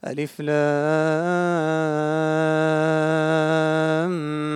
ألف لام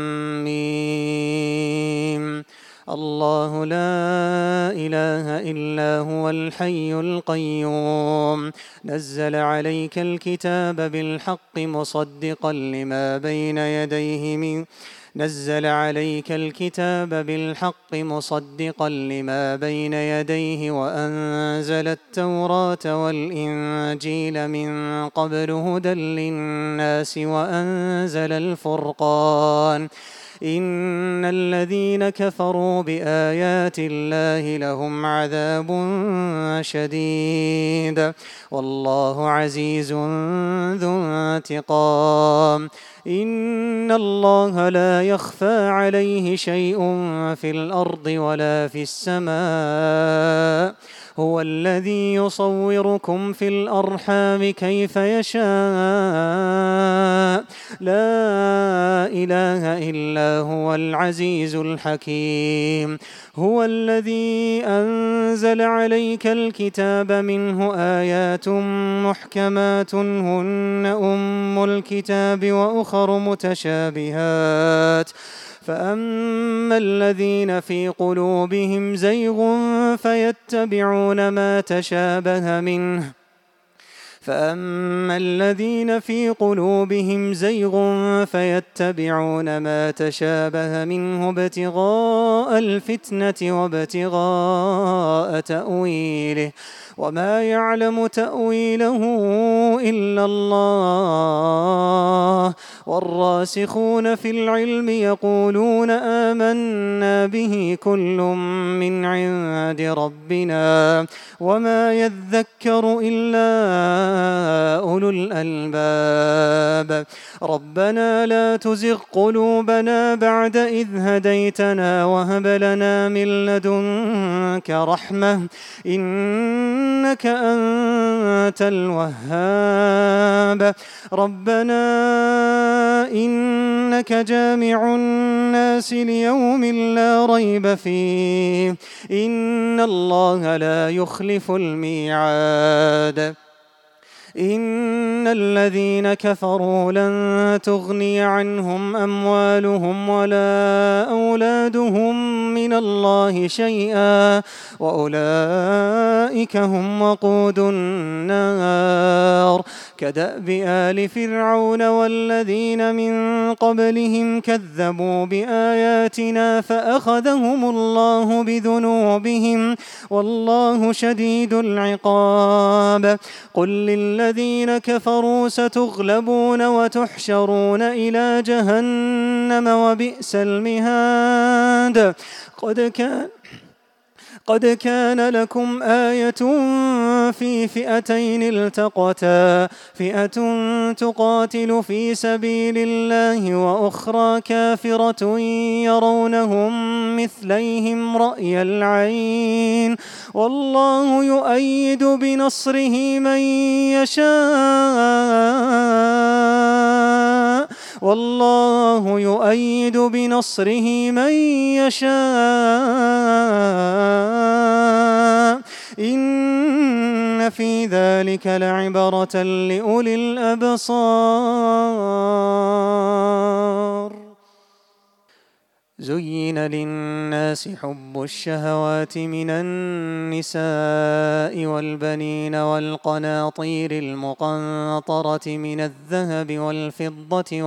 ميم. الله لا إله إلا هو الحي القيوم نزل عليك الكتاب بالحق مصدقا لما بين يديه نزل عليك الكتاب بالحق مصدقا لما بين يديه وأنزل التوراة والإنجيل من قبل هدى للناس وأنزل الفرقان إن الذين كفروا بآيات الله لهم عذاب شديد والله عزيز ذو انتقام. إن الله لا يخفى عليه شيء في الأرض ولا في السماء هو الذي يصوركم في الأرحام كيف يشاء لا إله إلا هو العزيز الحكيم. هو الذي أنزل عليك الكتاب منه آيات محكمات هن أم الكتاب وأخر متشابهات فأما الذين في قلوبهم زيغ فيتبعون ما تشابه منه ابتغاء الفتنة وابتغاء تأويله وما يعلم تأويله إلا الله والراسخون في العلم يقولون آمنا به كل من عند ربنا وما يذكر إلا أولو الألباب. ربنا لا تزغ قلوبنا بعد إذ هديتنا وهب لنا من لدنك رحمة إنك أنت الوهاب. ربنا إنك جامع الناس ليوم لا ريب فيه إن الله لا يخلف الميعاد. إن الذين كفروا لن تغني عنهم أموالهم ولا أولادهم من الله شيئا وأولئك هم وقود النار. كدأب آل فرعون والذين من قبلهم كذبوا بآياتنا فأخذهم الله بذنوبهم والله شديد العقاب. قل للذين كفروا ستغلبون وتحشرون إلى جهنم وبئس المهاد. قد كان لكم آية في فئتين التقتا فئة تقاتل في سبيل الله وأخرى كافرة يرونهم مثليهم رأي العين والله يؤيد بنصره من يشاء إن في ذلك لعبرة لأولي الأبصار. زين للناس حب الشهوات من النساء والبنين والقناطير المقنطرة من الذهب والفضة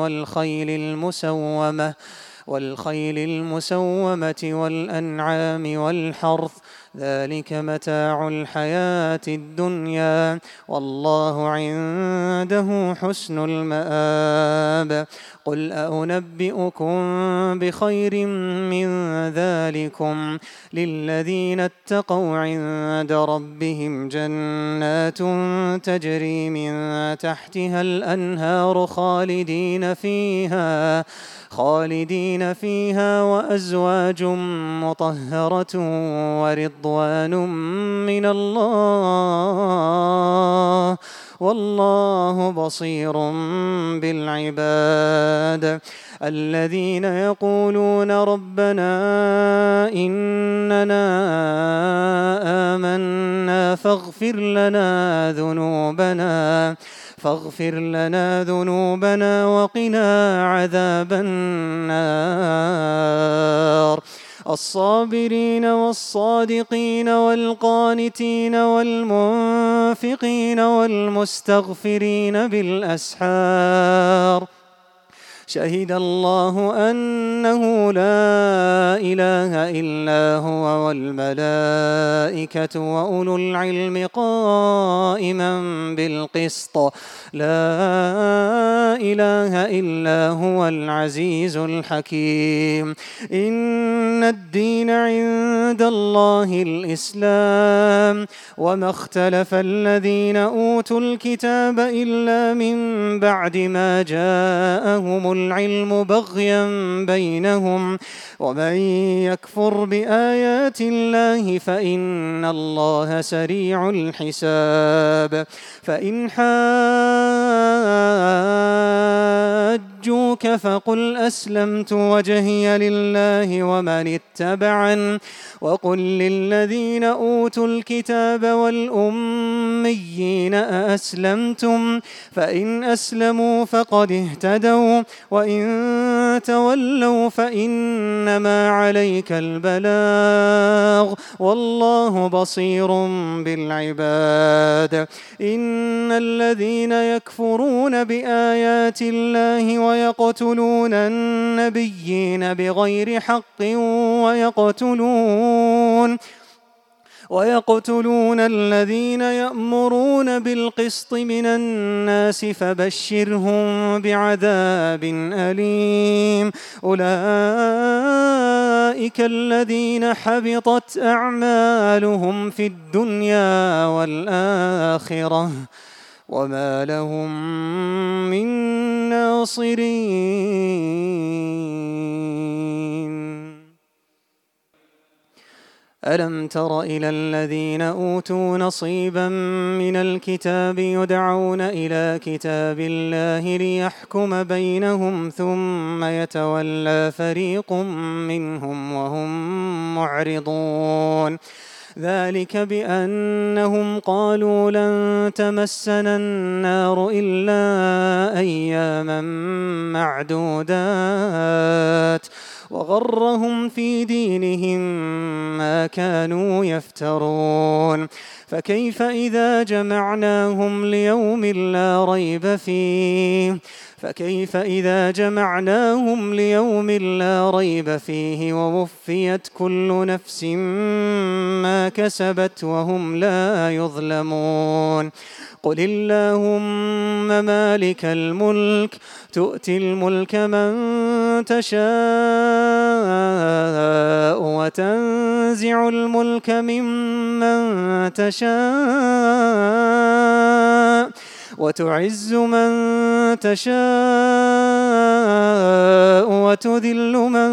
والخيل المسومة والأنعام والحرث ذلك متاع الحياة الدنيا والله عنده حسن المآب. قل أنبئكم بخير من ذلكم للذين اتقوا عند ربهم جنات تجري من تحتها الأنهار خالدين فيها وأزواج مطهرة ورضوان من الله والله بصير بالعباد. الذين يقولون ربنا إننا آمنا فاغفر لنا ذنوبنا وقنا عذاب النار. الصابرين والصادقين والقانتين والمنفقين والمستغفرين بالأسحار. شهد الله أنه لا إله إلا هو والملائكة وأولو العلم قائما بالقسط. لا إله إلا هو العزيز الحكيم. إن الدين عند الله الإسلام وما اختلف الذين أوتوا الكتاب إلا من بعد ما جاءهم العلم بغيا بينهم ومن يكفر بآيات الله فإن الله سريع الحساب. فإن حاجوك فقل أسلمت وجهي لله ومن اتبعن وقل للذين أوتوا الكتاب والأميين أأسلمتم فإن أسلموا فقد اهتدوا وإن تولوا فإنما عليك البلاغ والله بصير بالعباد. إن الذين يكفرون بآيات الله ويقتلون بغير حق ويقتلون الذين يأمرون بالقسط من الناس فبشرهم بعذاب أليم. أولئك الذين حبطت أعمالهم في الدنيا والآخرة وما لهم من ناصرين. ألم تر إلى الذين أوتوا نصيبا من الكتاب يدعون إلى كتاب الله ليحكم بينهم ثم يتولى فريق منهم وهم معرضون. ذلك بأنهم قالوا لن تمسنا النار إلا أياما معدودات وغرهم في دينهم ما كانوا يفترون. فكيف إذا جمعناهم ليوم لا ريب فيه ووفيت كل نفس ما كسبت وهم لا يظلمون. قل اللهم مالك الملك تؤتي الملك من تشاء وتنزع الملك ممن تشاء وتعز من تشاء وتذل من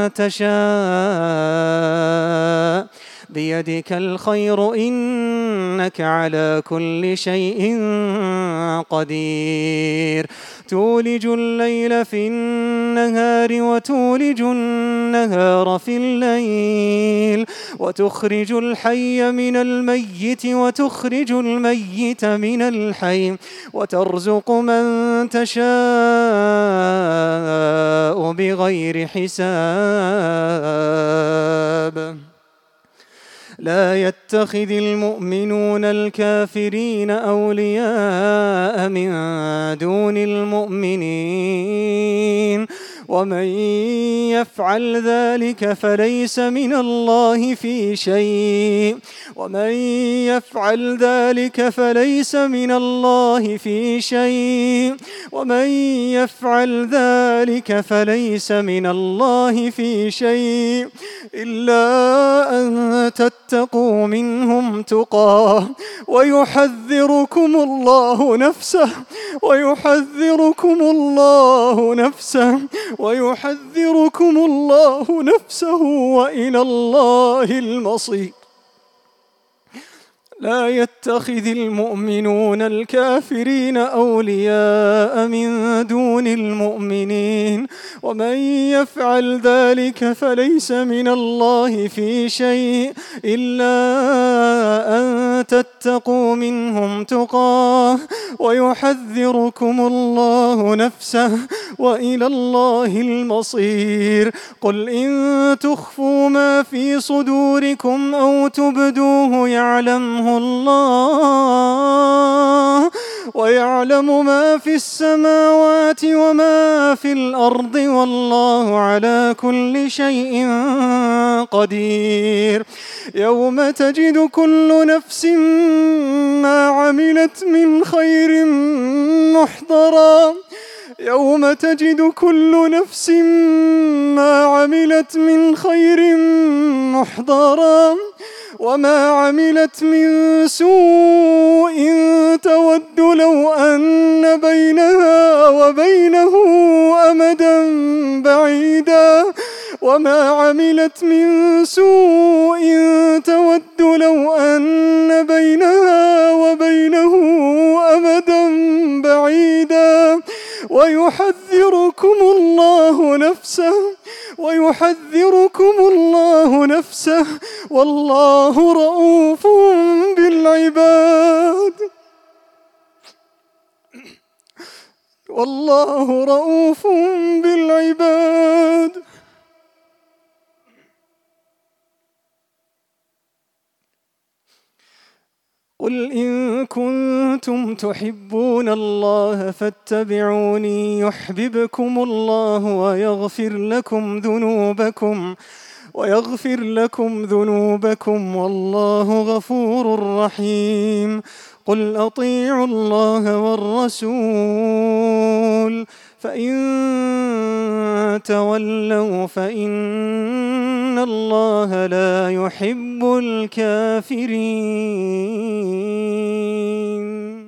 تشاء بيدك الخير إنك على كل شيء قدير. تولج الليل في النهار وتولج النهار في الليل وتخرج الحي من الميت وتخرج الميت من الحي وترزق من تشاء بغير حساب. لا يتخذ المؤمنون الكافرين أولياء من دون المؤمنين ومن يفعل ذلك فليس من الله في شيء إلا أن تتقوا منهم تقاه ويحذركم الله نفسه وإلى الله المصير. لا يتخذ المؤمنون الكافرين أولياء من دون المؤمنين ومن يفعل ذلك فليس من الله في شيء إلا أن تتقوا منهم تقاه ويحذركم الله نفسه وإلى الله المصير. قل إن تخفوا ما في صدوركم أو تبدوه يعلمه الله ويعلم ما في السماوات وما في الأرض والله على كل شيء قدير. يوم تجد كل نفس ما عملت من خير محضرا يوم تجد كل نفس ما عملت من خير محضرا وما عملت من سوء تود لو أن بينها وبينه أمدا بعيدا وما عملت من سوء تود لو أن بينها وبينه أمدا بعيدا ويحذركم الله نفسه والله رؤوف بالعباد قل إن كنتم تحبون الله فاتبعوني يحببكم الله ويغفر لكم ذنوبكم والله غفور رحيم. قل أطيعوا الله والرسول فإن تولوا فإن الله لا يحب الكافرين.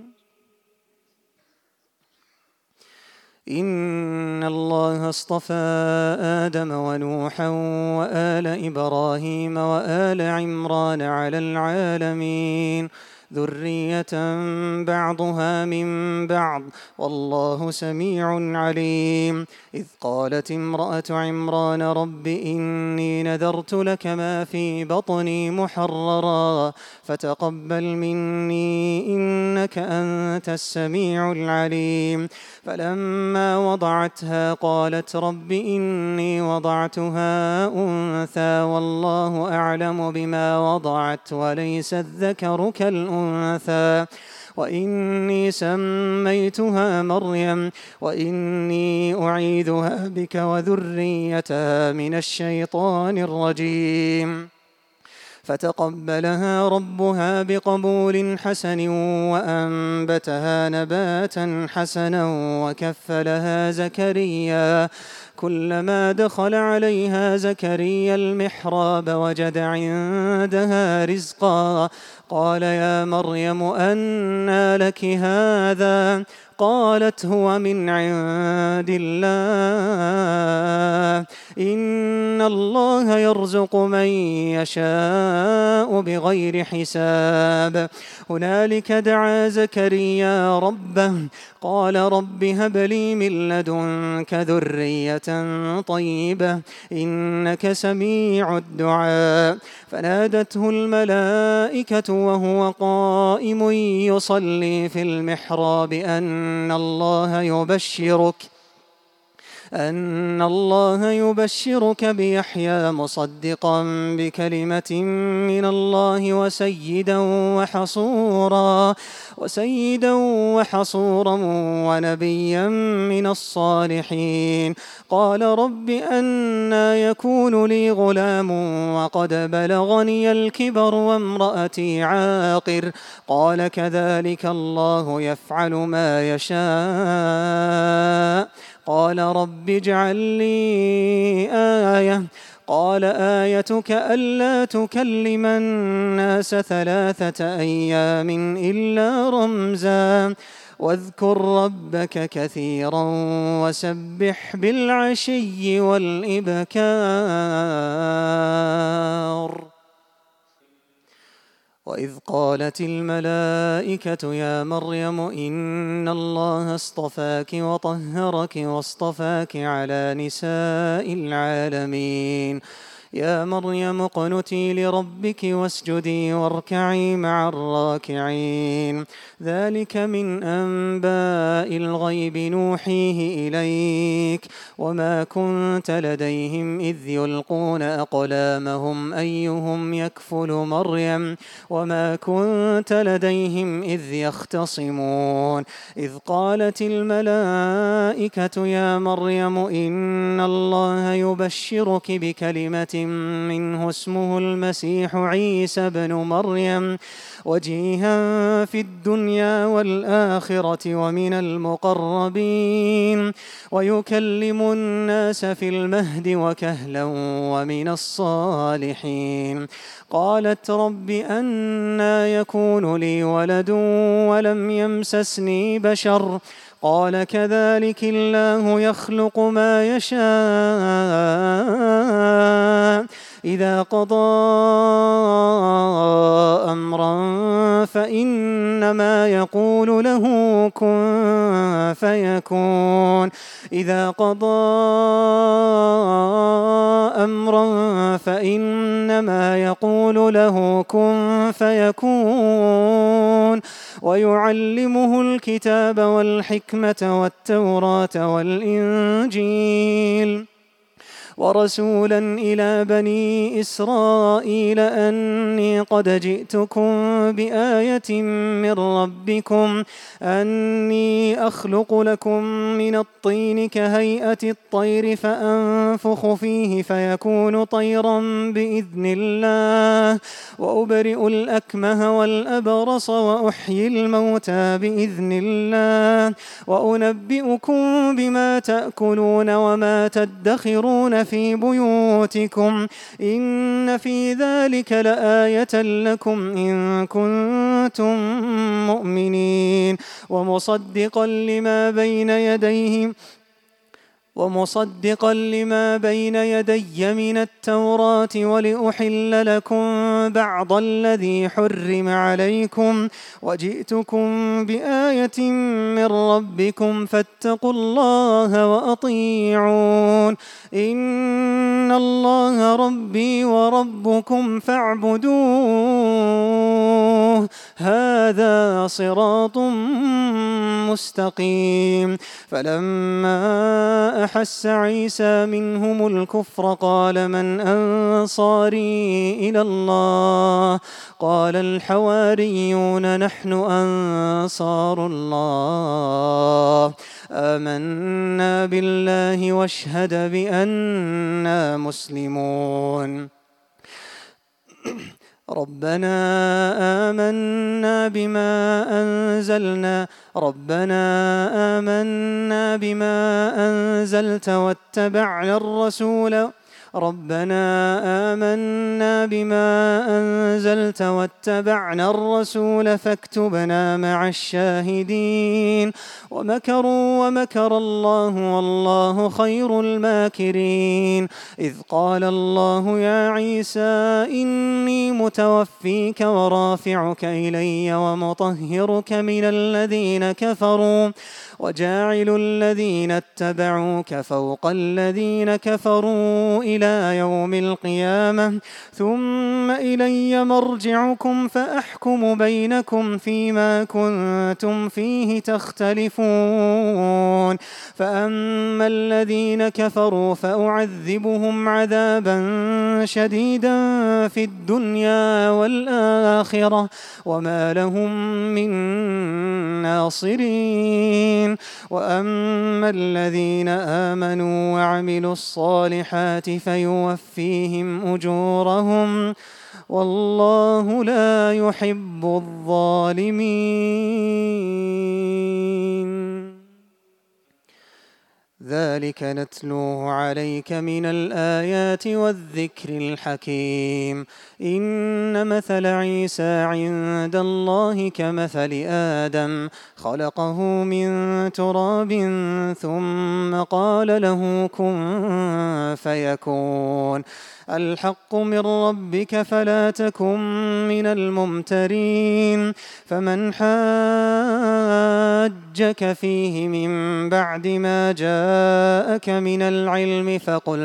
إن الله اصطفى آدم ونوحا وآل إبراهيم وآل عمران على العالمين ذرية بعضها من بعض والله سميع عليم. إذ قالت امرأة عمران رب إني نذرت لك ما في بطني محررا فتقبل مني إنك أنت السميع العليم. فلما وضعتها قالت رب إني وضعتها أنثى والله أعلم بما وضعت وليس الذكر كالأنثى وإني سميتها مريم وإني أعيذها بك وذريتها من الشيطان الرجيم. فتقبلها ربها بقبول حسن وأنبتها نباتا حسنا وكفلها زكريا. كلما دخل عليها زكريا المحراب وجد عندها رزقا قال يا مريم أنى لك هذا قالت هو من عند الله إن الله يرزق من يشاء بغير حساب. هنالك دعا زكريا ربه قال رب هب لي من لدنك ذرية طيبة إنك سميع الدعاء. فنادته الملائكة وهو قائم يصلي في المحراب أن الله يبشرك بيحيى مصدقا بكلمة من الله وسيدا وحصورا ونبيا من الصالحين. قال رب أنى يكون لي غلام وقد بلغني الكبر وامرأتي عاقر قال كذلك الله يفعل ما يشاء. قال رب اجعل لي آية قال آيتك ألا تكلم الناس 3 أيام إلا رمزا واذكر ربك كثيرا وسبح بالعشي والإبكار. وإذ قالت الملائكة يا مريم إن الله اصطفاك وطهرك واصطفاك على نساء العالمين يا مريم اقنتي لربك واسجدي واركعي مع الراكعين ذلك من أنباء الغيب نوحيه إليك وما كنت لديهم إذ يلقون أقلامهم أيهم يكفل مريم وما كنت لديهم إذ يختصمون إذ قالت الملائكة يا مريم إن الله يبشرك بكلمة منه اسمه المسيح عيسى بن مريم وجيها في الدنيا والآخرة ومن المقربين ويكلم الناس في المهد وكهلا ومن الصالحين قالت رب أنى يكون لي ولد ولم يمسسني بشر قال كذلك الله يخلق ما يشاء إذا قضى أمرا فإنما يقول له كن فيكون إذا قضى أمرا فإنما يقول له كن فيكون ويعلمه الكتاب والحكمة والتوراة والإنجيل ورسولا إلى بني إسرائيل أني قد جئتكم بآية من ربكم أني أخلق لكم من الطين كهيئة الطير فأنفخ فيه فيكون طيرا بإذن الله وأبرئ الأكمه والأبرص وأحيي الموتى بإذن الله وأنبئكم بما تأكلون وما تدخرون في بيوتكم إن في ذلك لآية لكم إن كنتم مؤمنين ومصدقا لما بين يدي من التوراة ولأحل لكم بعض الذي حرم عليكم وجئتكم بآية من ربكم فاتقوا الله وأطيعون إن الله ربي وربكم فاعبدوه هذا صراط مستقيم فلما أحس عيسى منهم الكفر قال من أنصاري إلى الله قال الحواريون نحن أنصار الله آمنا بالله واشهد بأننا مسلمون ربنا آمنا بما أنزلت واتبعنا الرسول فاكتبنا مع الشاهدين ومكروا ومكر الله والله خير الماكرين إذ قال الله يا عيسى إني متوفيك ورافعك إلي ومطهرك من الذين كفروا وجاعل الذين اتبعوك فوق الذين كفروا إلى يوم القيامة ثم إلي مرجعكم فأحكم بينكم فيما كنتم فيه تختلفون فأما الذين كفروا فأعذبهم عذابا شديدا في الدنيا والآخرة وما لهم من ناصرين وأما الذين آمنوا وعملوا الصالحات فيوفيهم أجورهم والله لا يحب الظالمين ذلك نتلوه عليك من الآيات والذكر الحكيم. إن مثل عيسى عند الله كمثل آدم خلقه من تراب ثم قال له كن فيكون. الحق من ربك فلا تكن من الممترين. فمن حاجك فيه من بعد ما جاءك من العلم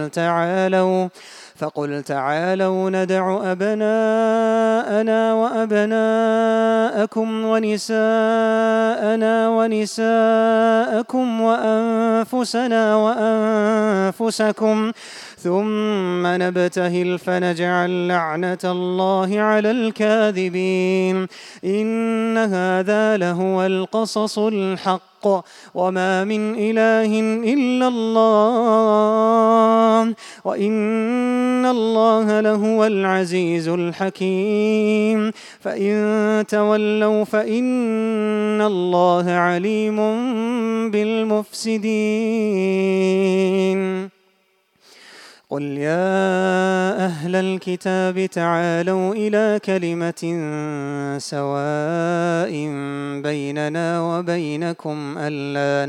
فقل تعالوا ندع أبناءنا وأبناءكم ونساءنا ونساءكم وأنفسنا وأنفسكم ثم نبتهل فنجعل لعنة الله على الكاذبين. إن هذا لهو القصص الحق وما من إله إلا الله وإن الله لهو العزيز الحكيم. فإن تولوا فإن الله عليم بالمفسدين. قل يا أهل الكتاب تعالوا إلى كلمة سواء بيننا وبينكم ألا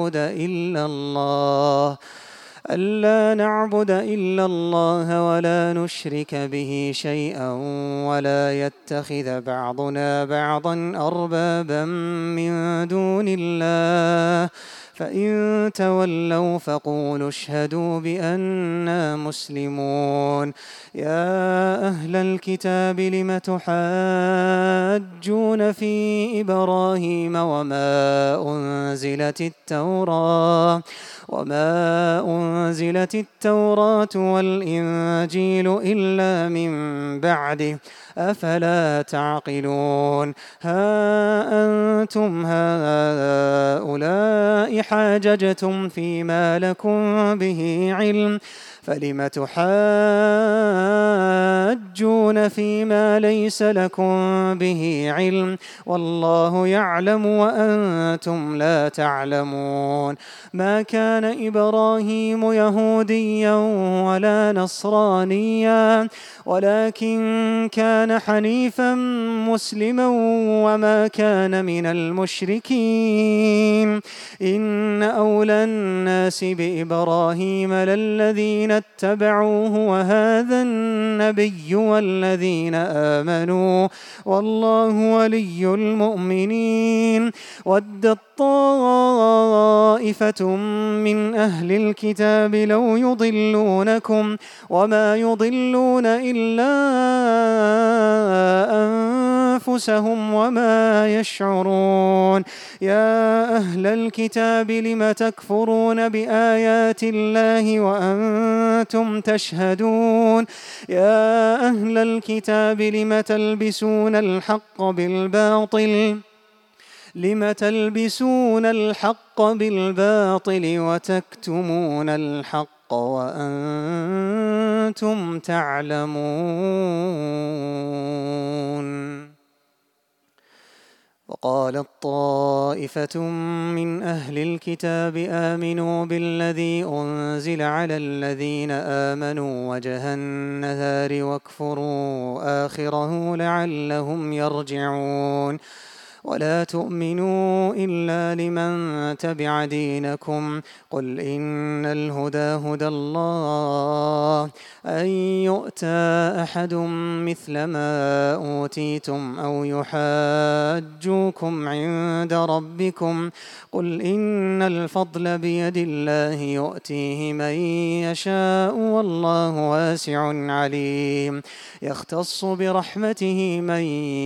نعبد إلا الله ولا نشرك به شيئا ولا يتخذ بعضنا بعضا أربابا من دون الله. فإن تولوا فقولوا اشهدوا بأننا مسلمون. يا أهل الكتاب لم تحاجون في إبراهيم وما أنزلت التوراة والإنجيل إلا من بعده أفلا تعقلون. ها أنتم هؤلاء حاججتم فيما لكم به علم فلم تحاجون فيما ليس لكم به علم والله يعلم وأنتم لا تعلمون. ما كان إبراهيم يهوديا ولا نصرانيا ولكن كان حنيفا مسلما وما كان من المشركين. إن أولى الناس بإبراهيم للذين اتبعوه وهذا النبي والذين آمنوا والله ولي المؤمنين. ودت طائفة من أهل الكتاب لو يضلونكم وما يضلون إلا أنفسهم وما يشعرون. يا أهل الكتاب لم تكفرون بآيات الله وأنتم تشهدون. يا أهل الكتاب لم تلبسون الحق بالباطل وتكتمون الحق وأنتم تعلمون. وقالت طائفة من أهل الكتاب آمنوا بالذي أنزل على الذين آمنوا وجه النهار واكفروا آخره لعلهم يرجعون. ولا تؤمنوا إلا لمن تبع دينكم قل إن الهدى هدى الله أن يؤتى أحد مثل ما أوتيتم أو يحاجوكم عند ربكم قل إن الفضل بيد الله يؤتيه من يشاء والله واسع عليم. يختص برحمته من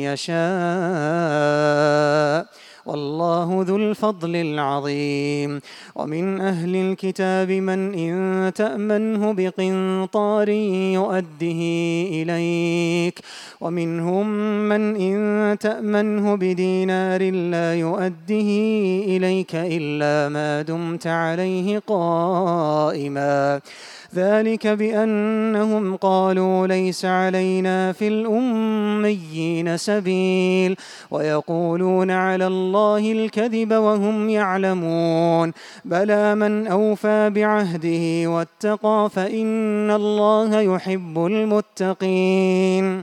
يشاء والله ذو الفضل العظيم. ومن أهل الكتاب من إن تأمنه بقنطار يؤده إليك ومنهم من إن تأمنه بدينار لا يؤده إليك إلا ما دمت عليه قائما ذلك بأنهم قالوا ليس علينا في الأميين سبيل ويقولون على الله الكذب وهم يعلمون بلى من أوفى بعهده واتقى فإن الله يحب المتقين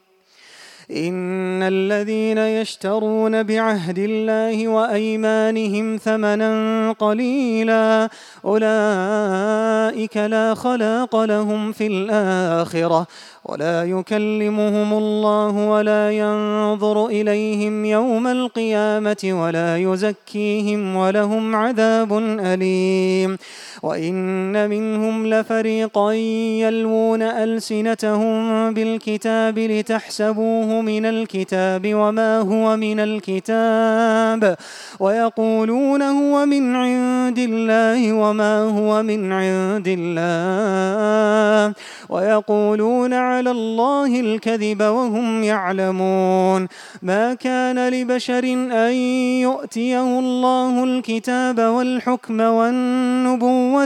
إن الذين يشترون بعهد الله وأيمانهم ثمنا قليلا أولئك لا خلاق لهم في الآخرة ولا يكلمهم الله ولا ينظر إليهم يوم القيامة ولا يزكيهم ولهم عذاب أليم وإن منهم لفريقا يلوون ألسنتهم بالكتاب لتحسبوه من الكتاب وما هو من الكتاب ويقولون هو من عند الله وما هو من عند الله ويقولون على الله الكذب وهم يعلمون ما كان لبشر أن يؤتيه الله الكتاب والحكم والنبوة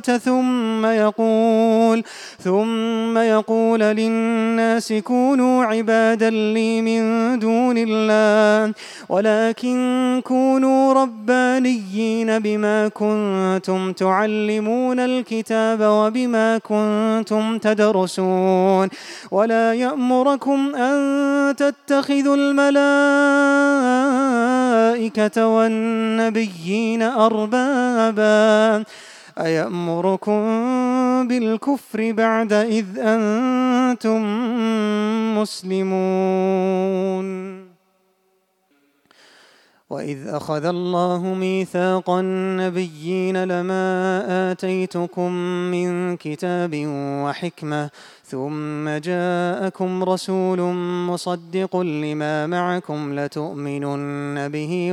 ثم يقول للناس كونوا عبادا لي من دون الله ولكن كونوا ربانيين بما كنتم تعلمون الكتاب وبما كنتم تدرسون ولا يأمركم أن تتخذوا الملائكة والنبيين أربابا أيأمركم بالكفر بعد إذ أنتم مسلمون وإذ أخذ الله ميثاق النبيين لما آتيتكم من كتاب وحكمة ثم جاءكم رسول مصدق لما معكم لتؤمنن به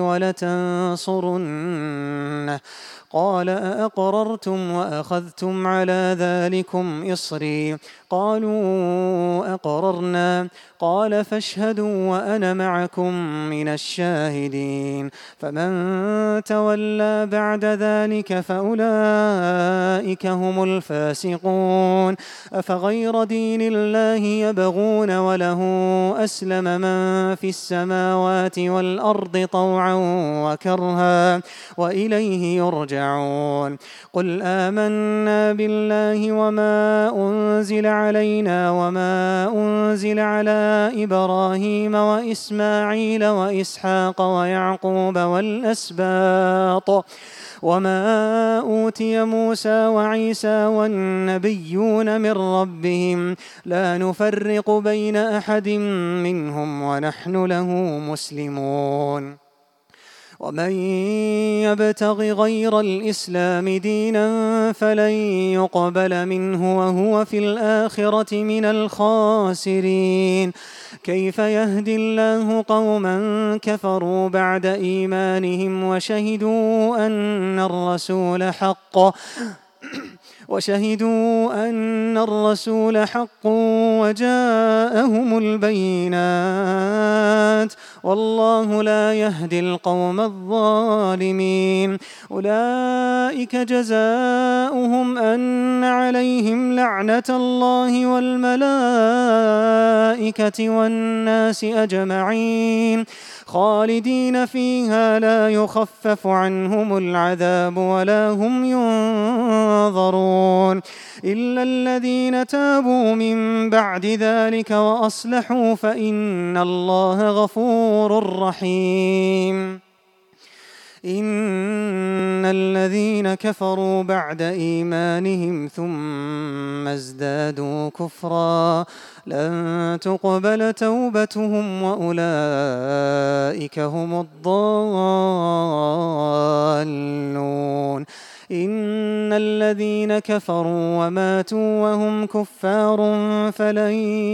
ولتنصرنه قال أأقررتم وأخذتم على ذلكم إصري قالوا أقررنا قال فاشهدوا وأنا معكم من الشاهدين فمن تولى بعد ذلك فأولئك هم الفاسقون أفغير دين الله يبغون وله أسلم من في السماوات والأرض طوعا وكرها وإليه يرجعون قل آمنا بالله وما أنزل علينا وما أنزل على إبراهيم وإسماعيل وإسحاق ويعقوب والأسباط وما أوتي موسى وعيسى والنبيون من ربهم لا نفرق بين أحد منهم ونحن له مسلمون ومن يبتغ غير الإسلام دينا فلن يقبل منه وهو في الآخرة من الخاسرين كيف يهدي الله قوما كفروا بعد إيمانهم وشهدوا أن الرسول حق وجاءهم البينات والله لا يهدي القوم الظالمين أولئك جزاؤهم أن عليهم لعنة الله والملائكة والناس أجمعين خالدين فيها لا يخفف عنهم العذاب ولا هم ينظرون إلا الذين تابوا من بعد ذلك وأصلحوا فإن الله غفور رحيم إن الذين كفروا بعد إيمانهم ثم ازدادوا كفرا لن تقبل توبتهم وأولئك هم الضالون إن الذين كفروا وماتوا وهم كفار فلن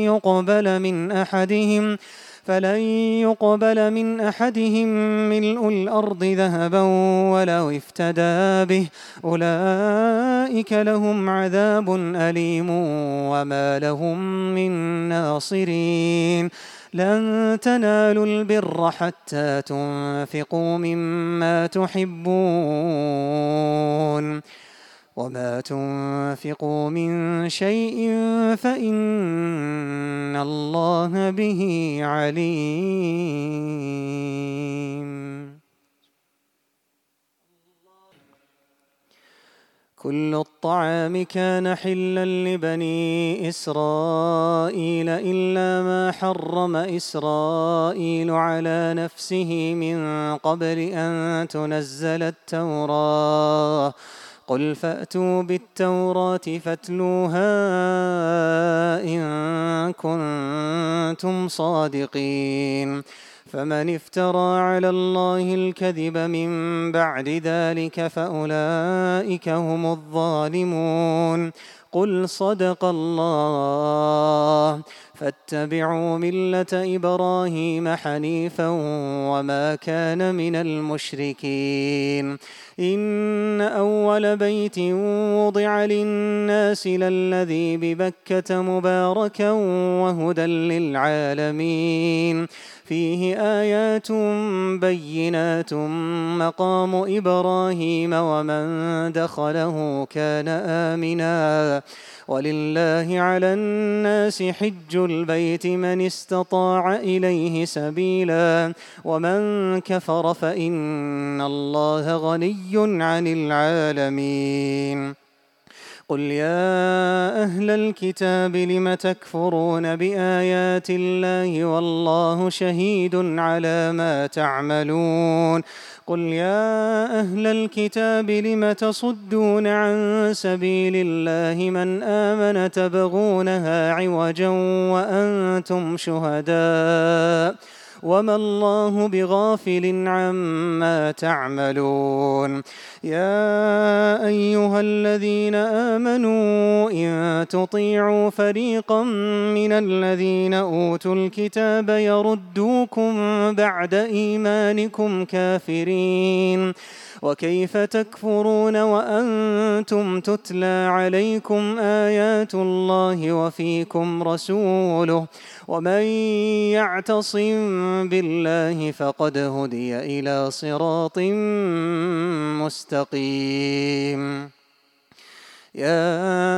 يقبل من أحدهم ملء الأرض ذهبا ولو افتدى به أولئك لهم عذاب أليم وما لهم من ناصرين لن تنالوا البر حتى تنفقوا مما تحبون وما تنفقوا من شيء فإن الله به عليم. كل الطعام كان حلا لبني إسرائيل إلا ما حرم إسرائيل على نفسه من قبل أن تنزل التوراة. قل فأتوا بالتوراة فاتلوها إن كنتم صادقين. فمن افترى على الله الكذب من بعد ذلك فأولئك هم الظالمون. قل صدق الله. فاتبعوا ملة إبراهيم حنيفا وما كان من المشركين. إن أول بيت وضع للناس للذي ببكة مباركا وهدى للعالمين. فيه آيات بينات مقام إبراهيم ومن دخله كان آمنا. ولله على الناس حج البيت من استطاع إليه سبيلا ومن كفر فإن الله غني عن العالمين. قل يا أهل الكتاب لم تكفرون بآيات الله والله شهيد على ما تعملون. قل يا أهل الكتاب لم تصدون عن سبيل الله من آمن تبغونها عوجا وأنتم شهداء وما الله بغافل عما تعملون. يا أيها الذين آمنوا إن تطيعوا فريقا من الذين أوتوا الكتاب يردوكم بعد إيمانكم كافرين. وكيف تكفرون وأنتم تتلى عليكم آيات الله وفيكم رسوله ومن يعتصم بالله فقد هدي إلى صراط مستقيم. يا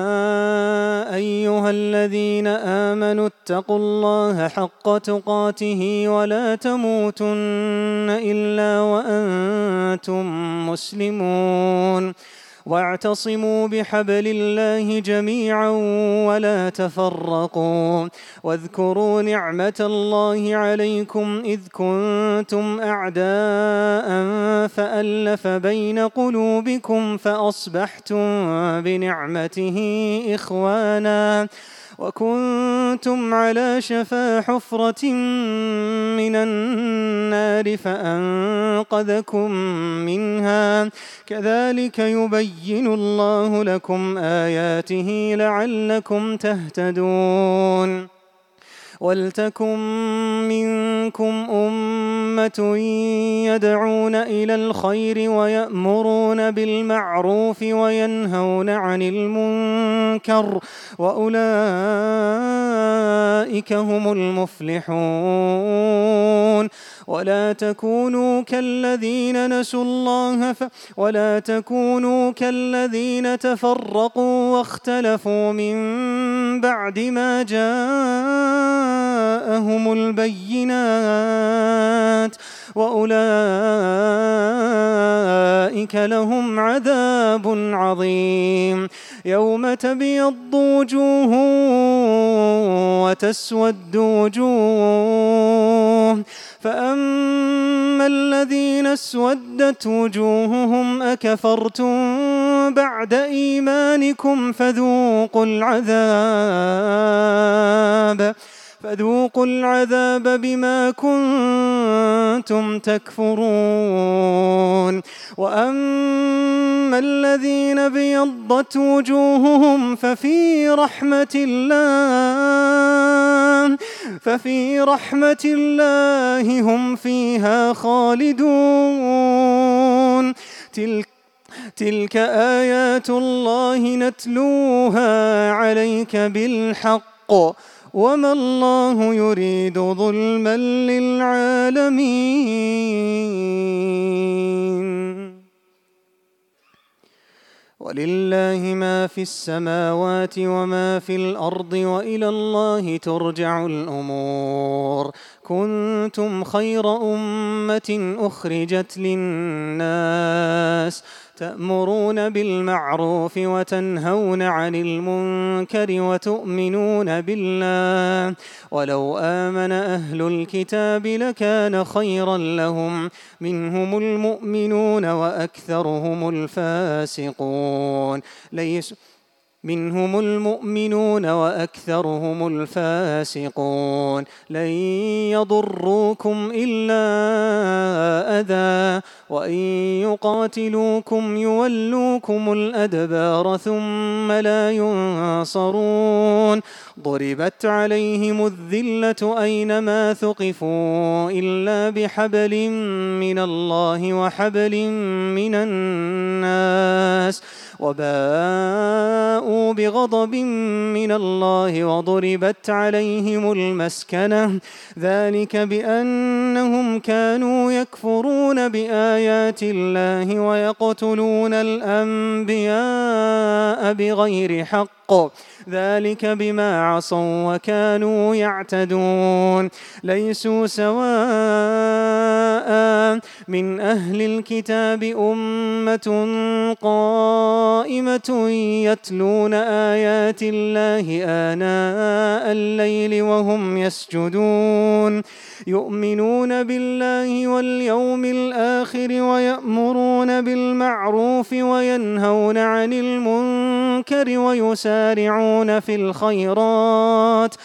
أيها الذين آمنوا اتقوا الله حق تقاته ولا تموتن إلا وأنتم مسلمون. واعتصموا بحبل الله جميعا ولا تفرقوا. واذكروا نعمة الله عليكم إذ كنتم أعداء فألف بين قلوبكم فأصبحتم بنعمته إخوانا وكنتم على شفا حفرة من النار فأنقذكم منها. كذلك يبين الله لكم آياته لعلكم تهتدون. ولتكن منكم أمة يدعون إلى الخير ويأمرون بالمعروف وينهون عن المنكر وأولئك هم المفلحون. ولا تكونوا كالذين تفرقوا واختلفوا من بعد ما جاءهم البينات وأولئك لهم عذاب عظيم. يوم تبيض وجوه وتسود وجوه فأما الذين اسودت وجوههم أكفرتم بعد إيمانكم فذوقوا العذاب بما كنتم تكفرون. وأما الذين بيضت وجوههم ففي رحمة الله هم فيها خالدون. تلك آيات الله نتلوها عليك بالحق وما الله يريد ظلما للعالمين. ولله ما في السماوات وما في الأرض وإلى الله ترجع الأمور. كنتم خير أمة أخرجت للناس تأمرون بالمعروف وتنهون عن المنكر وتؤمنون بالله ولو آمن أهل الكتاب لكان خيرا لهم منهم المؤمنون وأكثرهم الفاسقون لن يضروكم إلا أذى وإن يقاتلوكم يولوكم الأدبار ثم لا ينصرون. ضربت عليهم الذلة أينما ثقفوا إلا بحبل من الله وحبل من الناس وباءوا بغضب من الله وضربت عليهم المسكنة ذلك بأنهم كانوا يكفرون بآيات الله ويقتلون الأنبياء بغير حق ذلك بما عصوا وكانوا يعتدون. ليسوا سواء من أهل الكتاب أمة قائمة يتلون آيات الله آناء الليل وهم يسجدون يؤمنون بالله واليوم الآخر ويأمرون بالمعروف وينهون عن المنكر ويسارعون في الخيرات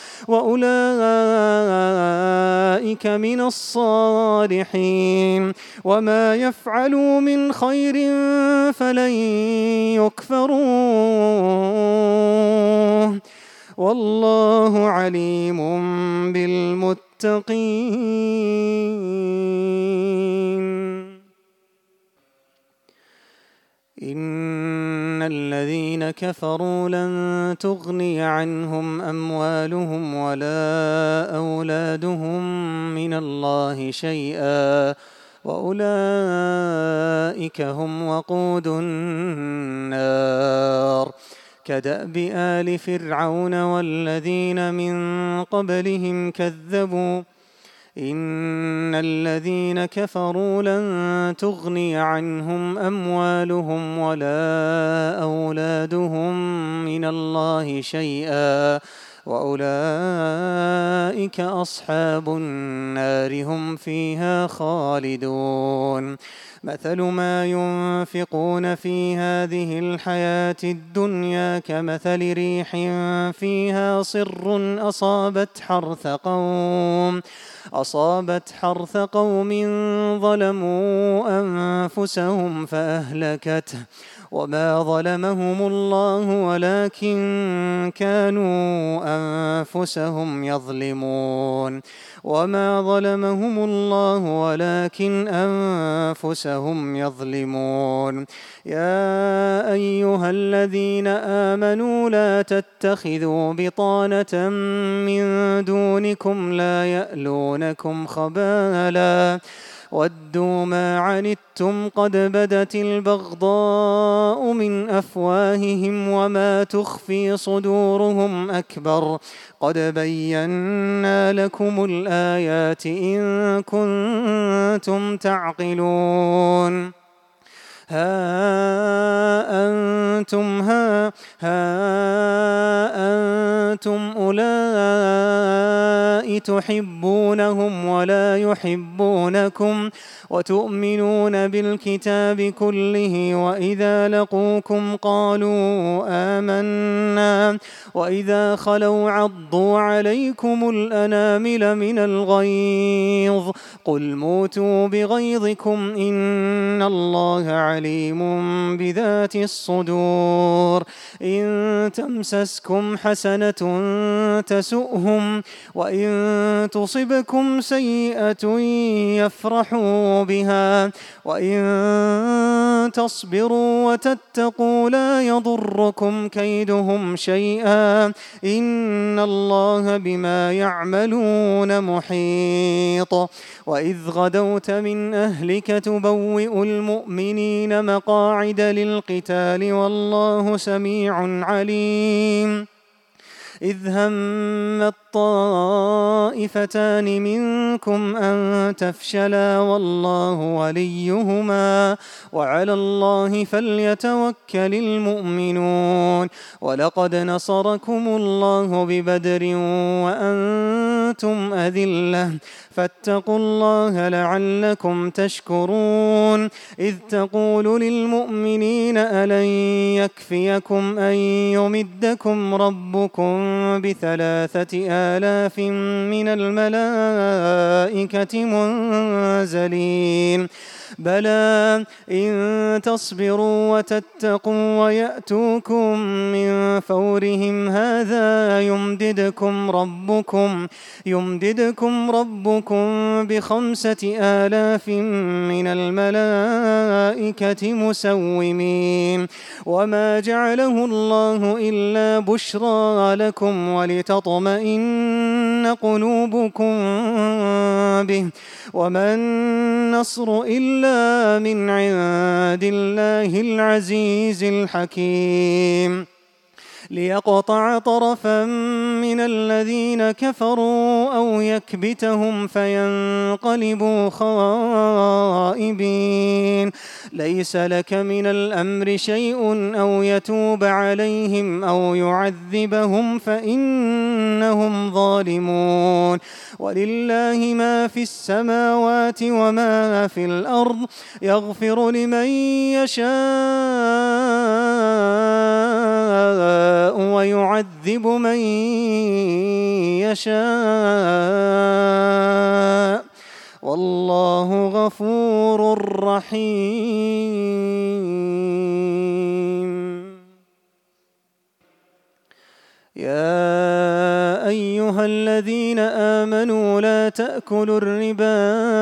وأولئك من الصالحين وما يفعلوا من خير فلن يكفروه والله عليم بالمتقين. إن الذين كفروا لن تغني عنهم أموالهم ولا أولادهم من الله شيئا وأولئك هم وقود النار. كدأب آل فرعون والذين من قبلهم كذبوا. إن الذين كفروا لن تغني عنهم أموالهم ولا أولادهم من الله شيئا وأولئك أصحاب النار هم فيها خالدون. مثل ما ينفقون في هذه الحياة الدنيا كمثل ريح فيها صر أصابت حرث قوم ظلموا أنفسهم فأهلكته وما ظلمهم الله ولكن كانوا أنفسهم يظلمون. يا أيها الذين آمنوا لا تتخذوا بطانة من دونكم لا يألونكم خبالا ودوا ما عنتم قد بدت البغضاء من أفواههم وما تخفي صدورهم أكبر قد بينا لكم الآيات إن كنتم تعقلون. ها أنتم أولئك تحبونهم ولا يحبونكم وتؤمنون بالكتاب كله وإذا لقوكم قالوا آمنا وإذا خلوا عضوا عليكم الأنامل من الغيظ قل موتوا بغيظكم إن الله عليم بذات الصدور. إن تمسسكم حسنة تسؤهم وإن إن تصبكم سيئة يفرحوا بها وإن تصبروا وتتقوا لا يضركم كيدهم شيئا إن الله بما يعملون محيط وإذ غدوت من أهلك تبوئ المؤمنين مقاعد للقتال والله سميع عليم إذ هم الطائفتان منكم أن تفشلا والله وليهما وعلى الله فليتوكل المؤمنون ولقد نصركم الله ببدر وأنتم أذلة فاتقوا الله لعلكم تشكرون إذ تقول للمؤمنين ألن يكفيكم أن يمدكم ربكم ب3,000 من الملائكة منزلين بلى إن تصبروا وتتقوا ويأتوكم من فورهم هذا يمددكم ربكم ب5,000 من الملائكة مسومين وما جعله الله إلا بشرى لكم ولتطمئن قلوبكم به وما النصر إلا من عند الله العزيز الحكيم ليقطع طرفا من الذين كفروا أو يكبتهم فينقلبوا خائبين ليس لك من الأمر شيء أو يتوب عليهم أو يعذبهم فإنهم ظالمون ولله ما في السماوات وما في الأرض يغفر لمن يشاء ويعذب من يشاء والله غفور رحيم يا أيها الذين آمنوا لا تأكلوا الربا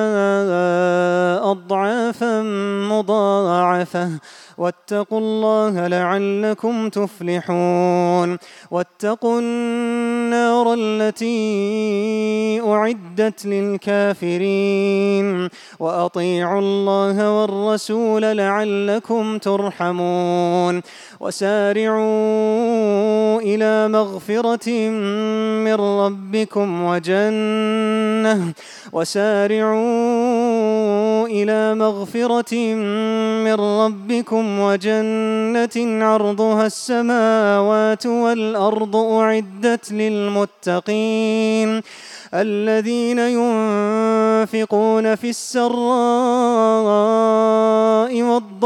أضعافا مضاعفة واتقوا الله لعلكم تفلحون واتقوا النار التي أعدت للكافرين وأطيعوا الله والرسول لعلكم ترحمون وسارعوا إلى مغفرة من ربكم وجنة عرضها السماوات والأرض أعدت للمتقين الذين ينفقون في السراء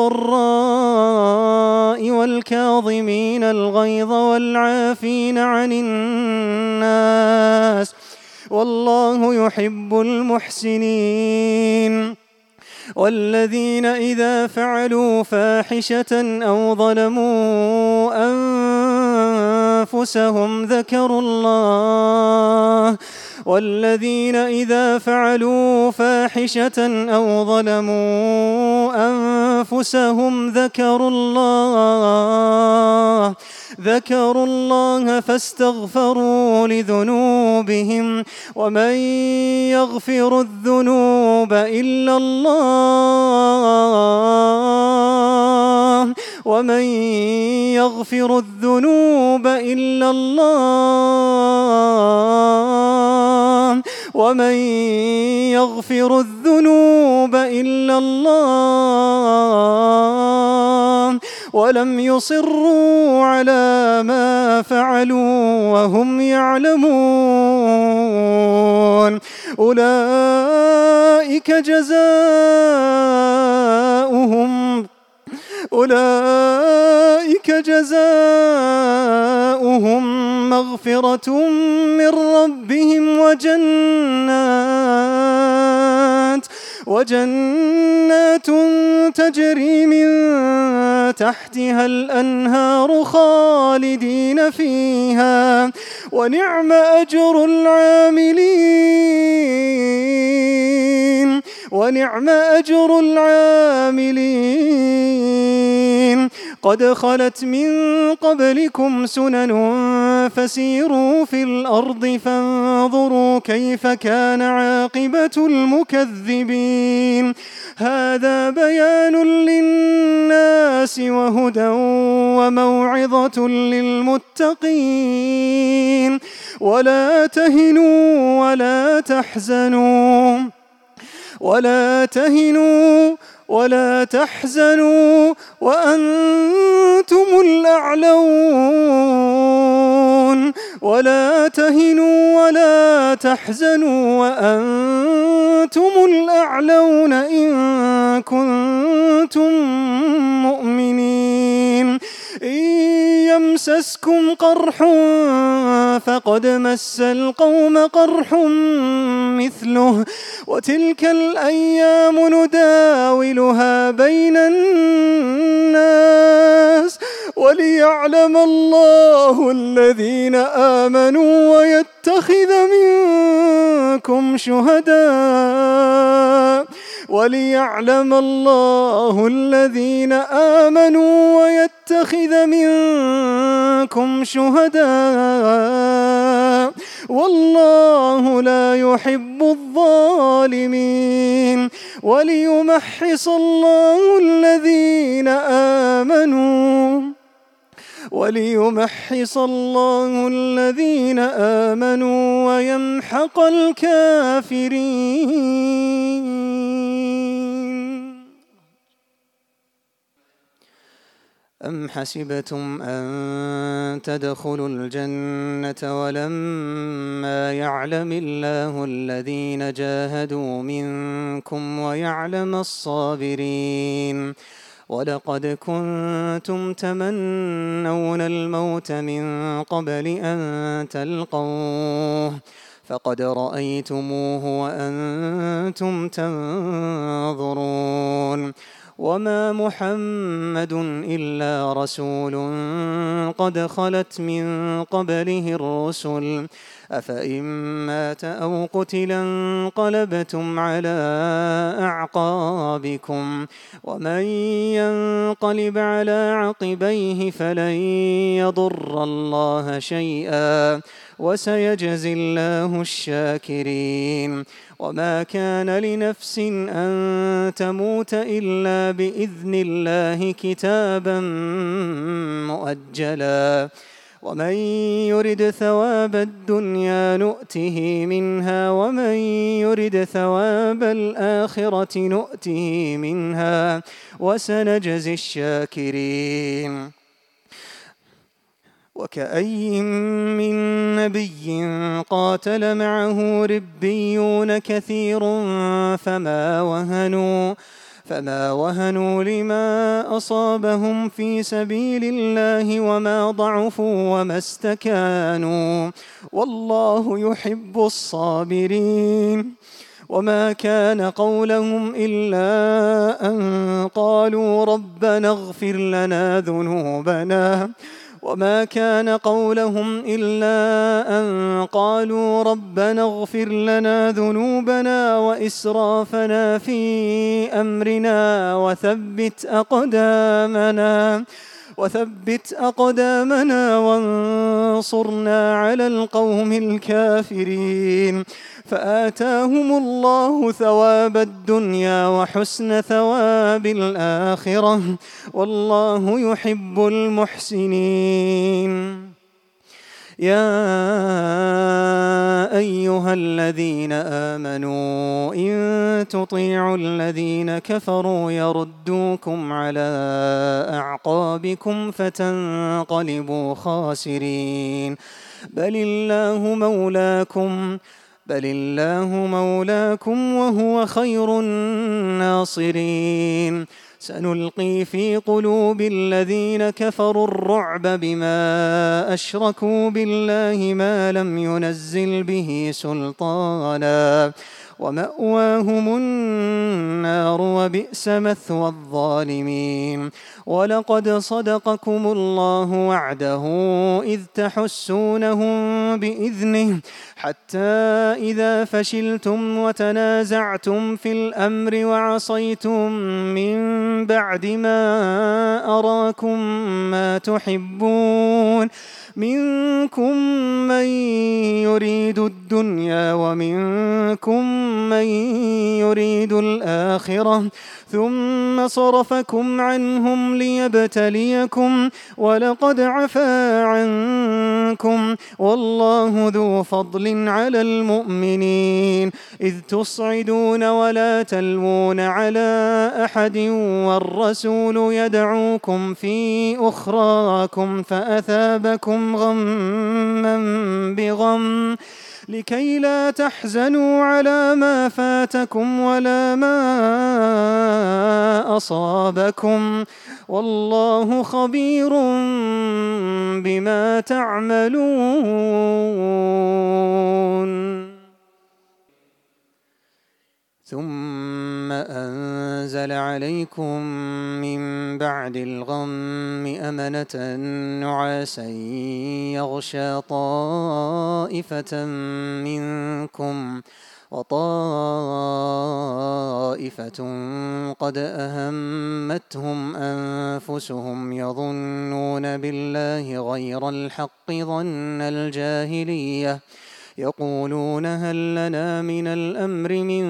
والضراء والكاظمين الغيظ والعافين عن الناس والله يحب المحسنين والذين إذا فعلوا فاحشة أو ظلموا أنفسهم ذكروا الله فاستغفروا لذنوبهم ومن يغفر الذنوب إلا الله ولم يصروا على ما فعلوا وهم يعلمون أولئك جزاؤهم مغفرة من ربهم وجنات تجري من تحتها الأنهار خالدين فيها ونعم أجر العاملين قد خلت من قبلكم سنن فسيروا في الأرض فانظروا كيف كان عاقبة المكذبين هذا بيان للناس وهدى وموعظة للمتقين ولا تهنوا ولا تحزنوا وأنتم الأعلون ولا تهنوا ولا تحزنوا وأنتم الأعلون إن كنتم مؤمنين إن يمسسكم قرح فقد مس القوم قرح مثله وتلك الأيام نداولها بين الناس وليعلم الله الذين آمنوا ويتخذ منكم شهداء والله لا يحب الظالمين وليمحص الله الذين آمنوا ويمحق الكافرين. أم حسبتم أن تدخلوا الجنة ولما يعلم الله الذين جاهدوا منكم ويعلم الصابرين ولقد كنتم تمنون الموت من قبل أن تلقوه فقد رأيتموه وأنتم تنظرون وما محمد إلا رسول قد خلت من قبله الرسل أفإن مات أو قتل انقلبتم على أعقابكم ومن ينقلب على عقبيه فلن يضر الله شيئا وسيجزي الله الشاكرين وما كان لنفس أن تموت إلا بإذن الله كتابا مؤجلا ومن يرد ثواب الدنيا نؤته منها ومن يرد ثواب الآخرة نؤته منها وسنجزي الشاكرين. وكأي من نبي قاتل معه ربيون كثير فما وهنوا لما أصابهم في سبيل الله وما ضعفوا وما استكانوا والله يحب الصابرين. وما كان قولهم إلا أن قالوا ربنا اغفر لنا ذنوبنا وإسرافنا في أمرنا وثبت أقدامنا وانصرنا على القوم الكافرين فآتاهم الله ثواب الدنيا وحسن ثواب الآخرة والله يحب المحسنين. يا أيها الذين آمنوا إن تطيعوا الذين كفروا يردوكم على أعقابكم فتنقلبوا خاسرين بل الله مولاكم وهو خير الناصرين. سنلقي في قلوب الذين كفروا الرعب بما أشركوا بالله ما لم ينزل به سلطانا ومأواهم النار وبئس مثوى الظالمين. ولقد صدقكم الله وعده إذ تحسونهم بإذنه حتى إذا فشلتم وتنازعتم في الأمر وعصيتم من بعد ما أراكم ما تحبون منكم من يريد الدنيا ومنكم من يريد الآخرة ثم صرفكم عنهم ليبتليكم ولقد عفا عنكم والله ذو فضل على المؤمنين إذ تصعدون ولا تلوون على أحد والرسول يدعوكم في أخراكم فأثابكم غما بغم لكي لا تحزنوا على ما فاتكم ولا ما أصابكم والله خبير بما تعملون. ثم أنزل عليكم من بعد الغم أمنة نعاسا يغشى طائفة منكم وطائفة قد أهمتهم أنفسهم يظنون بالله غير الحق ظن الجاهلية يقولون هل لنا من الأمر من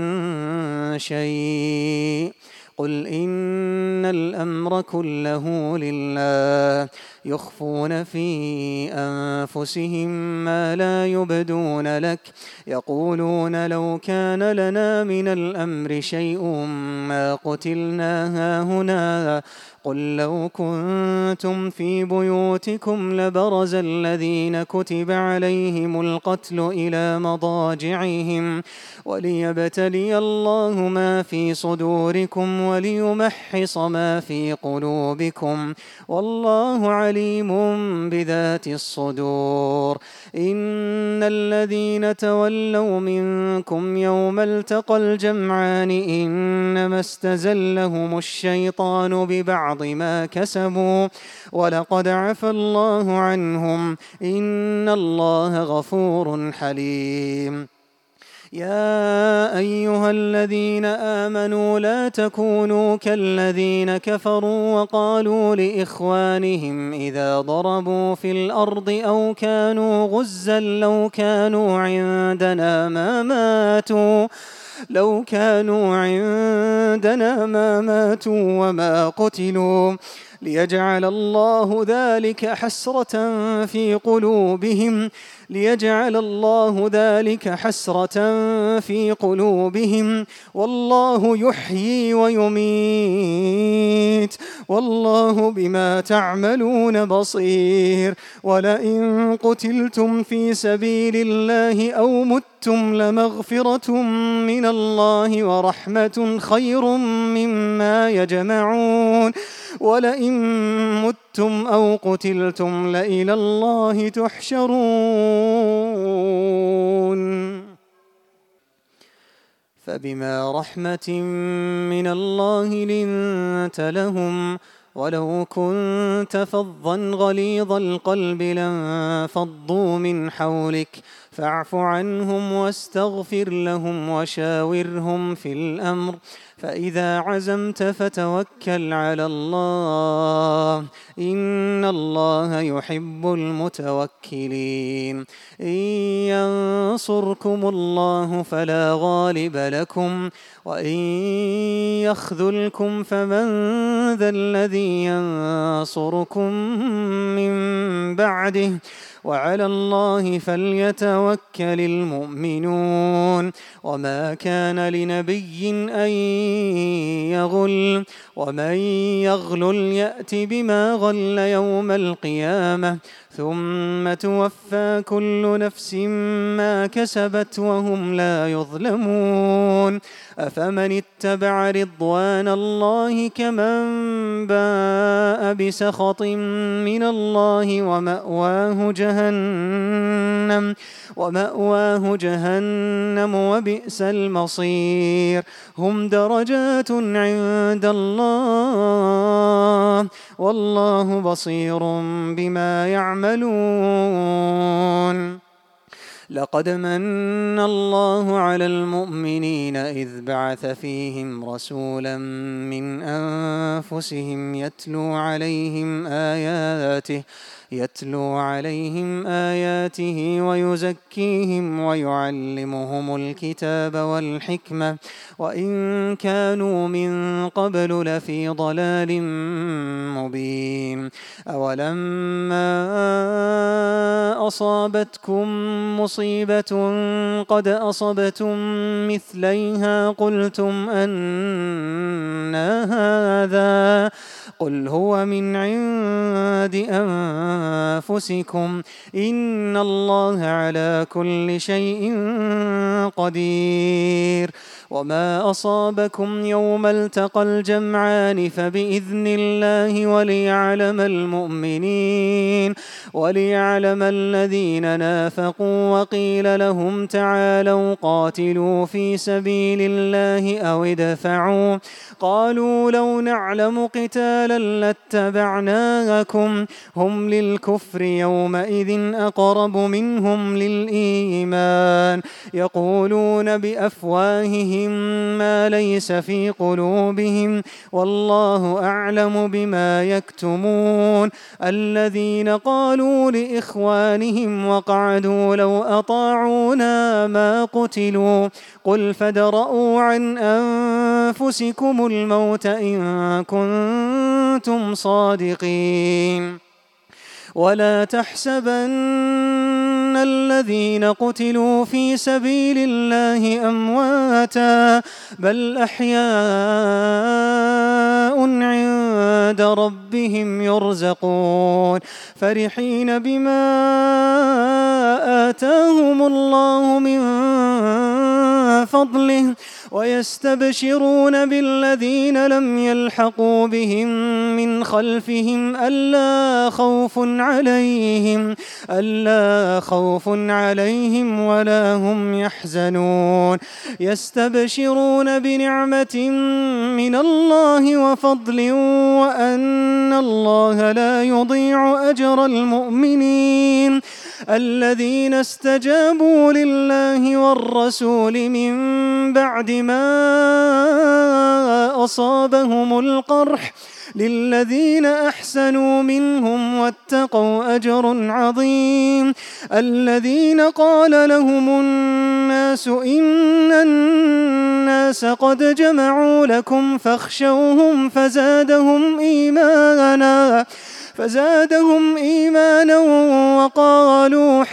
شيء قل إن الأمر كله لله يخفون في أنفسهم ما لا يبدون لك يقولون لو كان لنا من الأمر شيء ما قتلنا هاهنا قل لو كنتم في بيوتكم لبرز الذين كتب عليهم القتل إلى مضاجعهم وليبتلي الله ما في صدوركم وليمحص ما في قلوبكم والله عليم بذات الصدور. إن الذين تولوا منكم يوم التقى الجمعان إنما استزلهم الشيطان ببعض ما كسبوا ولقد عفى الله عنهم إن الله غفور حليم. يا أيها الذين آمنوا لا تكونوا كالذين كفروا وقالوا لإخوانهم إذا ضربوا في الأرض أو كانوا غزا لو كانوا عندنا ما ماتوا وما قتلوا ليجعل الله ذلك حسرة في قلوبهم والله يحيي ويميت والله بما تعملون بصير. ولئن قتلتم في سبيل الله أو متم لمغفرة من الله ورحمة خير مما يجمعون. ولئن متم أو قتلتم لإلى الله تحشرون. فبما رحمة من الله لنت لهم ولو كنت فظا غليظ القلب لانفضوا من حولك فاعف عنهم واستغفر لهم وشاورهم في الأمر فإذا عزمت فتوكل على الله إن الله يحب المتوكلين. إن ينصركم الله فلا غالب لكم وإن يخذلكم فمن ذا الذي ينصركم من بعده وعلى الله فليتوكل المؤمنون. وما كان لنبي أن يغل ومن يغلل يأت بما غل يوم القيامة ثم توفى كل نفس ما كسبت وهم لا يظلمون. أفمن اتبع رضوان الله كمن باء بسخط من الله ومأواه جهنم ومأواه جهنم وبئس المصير هم درجات عند الله والله بصير بما يعملون لقد من الله على المؤمنين إذ بعث فيهم رسولا من أنفسهم يتلو عليهم آياته ويزكيهم ويعلمهم الكتاب والحكمة وإن كانوا من قبل لفي ضلال مبين أولما أصابتكم مصيبة قد أصبتم مثليها قلتم أنى هذا قل هو من عند أنفسكم إن الله على كل شيء قدير وما أصابكم يوم التقى الجمعان فبإذن الله وليعلم الذين نافقوا وقيل لهم تعالوا قاتلوا في سبيل الله أو ادفعوا قالوا لو نعلم قتالا لاتبعناكم هم للكفر يومئذ أقرب منهم للإيمان يقولون بأفواههم ما ليس في قلوبهم والله أعلم بما يكتمون الذين قالوا لإخوانهم وقعدوا لو أطاعونا ما قتلوا قل فادرءوا عن أنفسكم الموت إن كنتم صادقين ولا تحسبن الذين قتلوا في سبيل الله أمواتا بل أحياء عند ربهم يرزقون فرحين بما آتاهم الله من فضله ويستبشرون بالذين لم يلحقوا بهم من خلفهم ألا خوف عليهم ولا هم يحزنون يستبشرون بنعمة من الله وفضل وأن الله لا يضيع أجر المؤمنين الذين استجابوا لله والرسول من بعد ما أصابهم القرح للذين أحسنوا منهم واتقوا أجر عظيم الذين قال لهم الناس إن الناس قد جمعوا لكم فاخشوهم فزادهم إيمانا وقالوا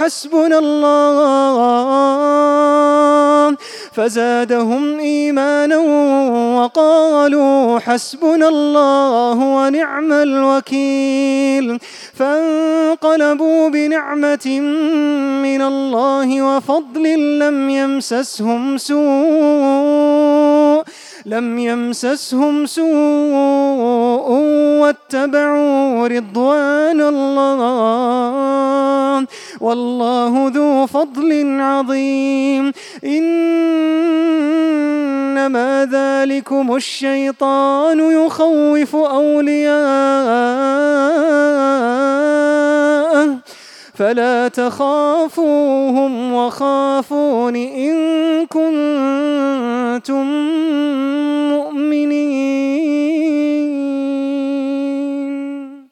حسبنا الله ونعم الوكيل فانقلبوا بنعمة من الله وفضل لم يمسسهم سوء واتبعوا رضوان الله والله ذو فضل عظيم إنما ذلكم الشيطان يخوف أولياءه فلا تخافوهم وخافون إن كنتم مؤمنين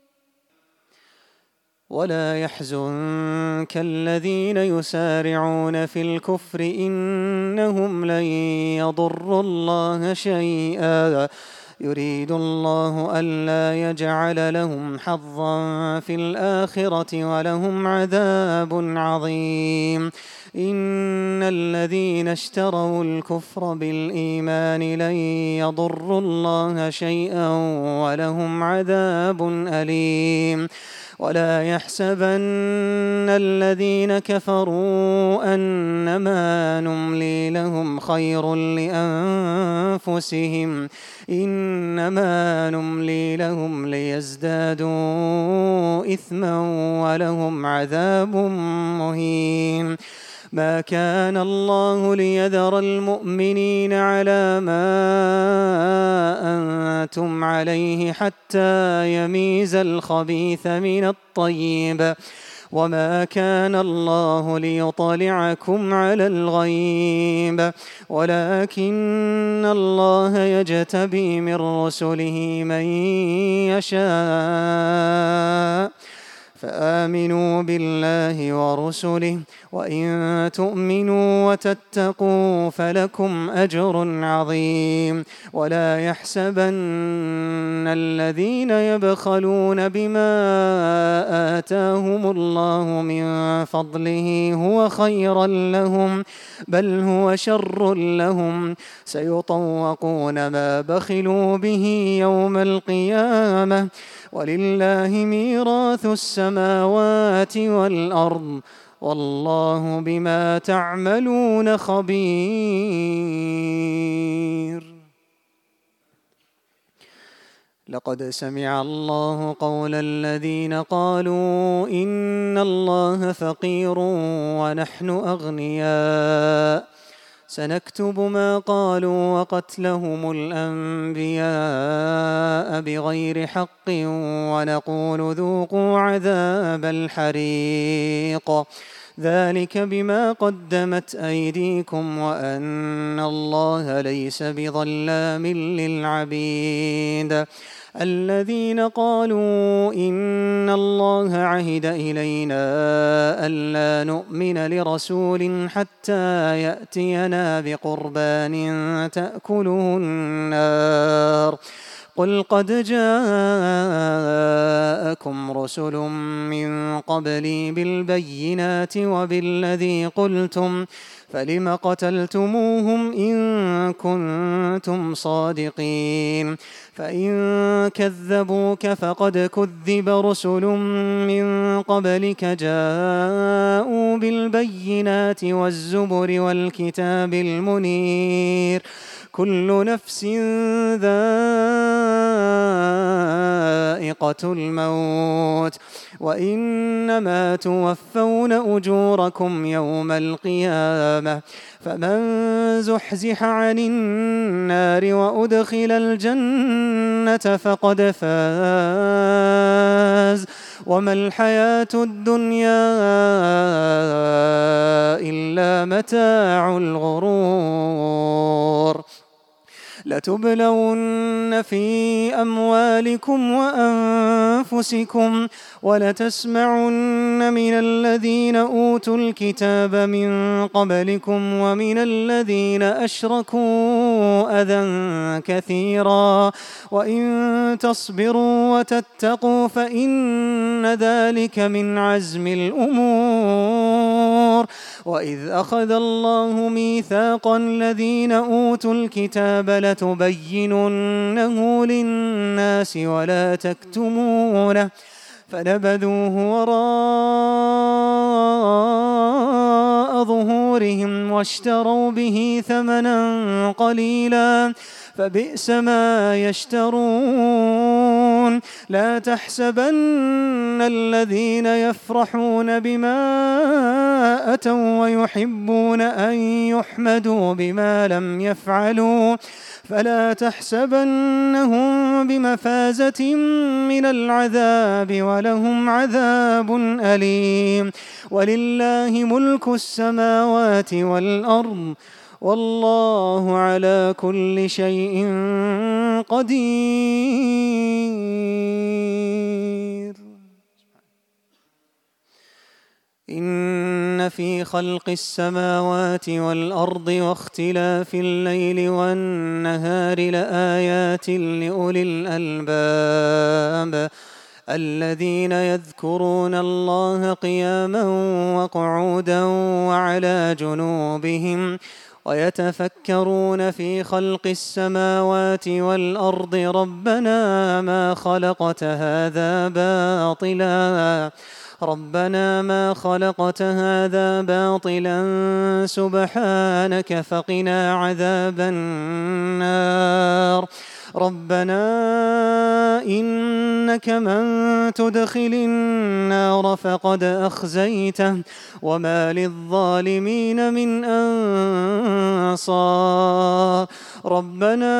ولا يحزنك الذين يسارعون في الكفر إنهم لن يضروا الله شيئا يريد الله ألا يجعل لهم حظا في الآخرة ولهم عذاب عظيم إن الذين اشتروا الكفر بالإيمان لن يضروا الله شيئا ولهم عذاب أليم ولا يحسبن الذين كفروا أنما نملي لهم خير لأنفسهم إنما نملي لهم ليزدادوا إثما ولهم عذاب مهين. ما كان الله ليذر المؤمنين على ما أنتم عليه حتى يميز الخبيث من الطيب وما كان الله ليطلعكم على الغيب ولكن الله يجتبي من رسله من يشاء فآمنوا بالله ورسله وإن تؤمنوا وتتقوا فلكم أجر عظيم. ولا يحسبن الذين يبخلون بما آتاهم الله من فضله هو خيرا لهم بل هو شر لهم سيطوقون ما بخلوا به يوم القيامة ولله ميراث السماوات والأرض والله بما تعملون خبير. لقد سمع الله قول الذين قالوا إن الله فقير ونحن أغنياء سنكتب ما قالوا وقتلهم الأنبياء بغير حق ونقول ذوقوا عذاب الحريق ذلك بما قدمت أيديكم وأن الله ليس بظلام للعبيد. الذين قالوا إن الله عهد إلينا ألا نؤمن لرسول حتى يأتينا بقربان تأكله النار قل قد جاءكم رسل من قبلي بالبينات وبالذي قلتم فلم قتلتموهم إن كنتم صادقين فإن كذبوك فقد كذب رسل من قبلك جاءوا بالبينات والزبر والكتاب المنير كل نفس ذائقة الموت وإنما توفون أجوركم يوم القيامة فمن زحزح عن النار وأدخل الجنة فقد فاز وما الحياة الدنيا إلا متاع الغرور. لتبلون في أموالكم وأنفسكم ولتسمعن من الذين أوتوا الكتاب من قبلكم ومن الذين أشركوا أذى كثيرا وإن تصبروا وتتقوا فإن ذلك من عزم الأمور. وإذ أخذ الله ميثاق الذين أوتوا الكتاب لتبيننه للناس ولا تكتمونه فنبذوه وراء ظهورهم واشتروا به ثمنا قليلا فبئس ما يشترون. لا تحسبن الذين يفرحون بما أتوا ويحبون أن يحمدوا بما لم يفعلوا فلا تحسبنهم بمفازة من العذاب ولهم عذاب أليم. ولله ملك السماوات والأرض والله على كل شيء قدير. إن في خلق السماوات والأرض واختلاف الليل والنهار لآيات لأولي الألباب الذين يذكرون الله قياما وقعودا وعلى جنوبهم ويتفكرون في خلق السماوات والأرض ربنا ما خلقت هذا باطلا سبحانك فقنا عذاب النار ربنا إنك من تدخل النار فقد أخزيته وما للظالمين من أنصار ربنا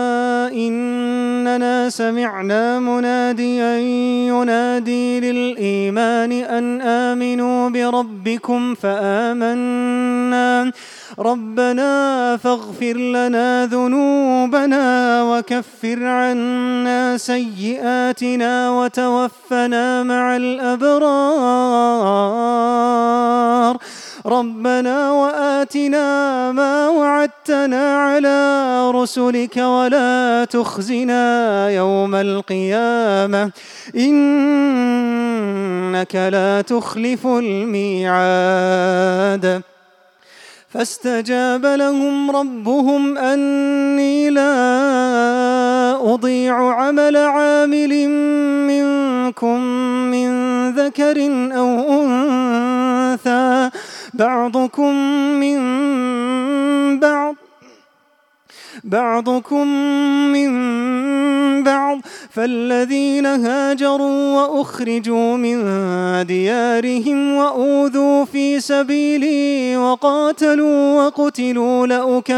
إننا سمعنا مناديا ينادي للإيمان أن آمنوا بربكم فآمنا ربنا فاغفر لنا ذنوبنا وكفر عنا سيئاتنا وتوفنا مع الأبرار ربنا وآتنا ما وعدتنا على رسلك ولا تخزنا يوم القيامة إنك لا تخلف الميعاد فاستجاب لهم ربهم أني لا أضيع عمل عامل منكم من ذكر أو أنثى بعضكم من بعض فالذين هاجروا وأخرجوا من ديارهم وأوذوا في سبيلي وقاتلوا وقتلوا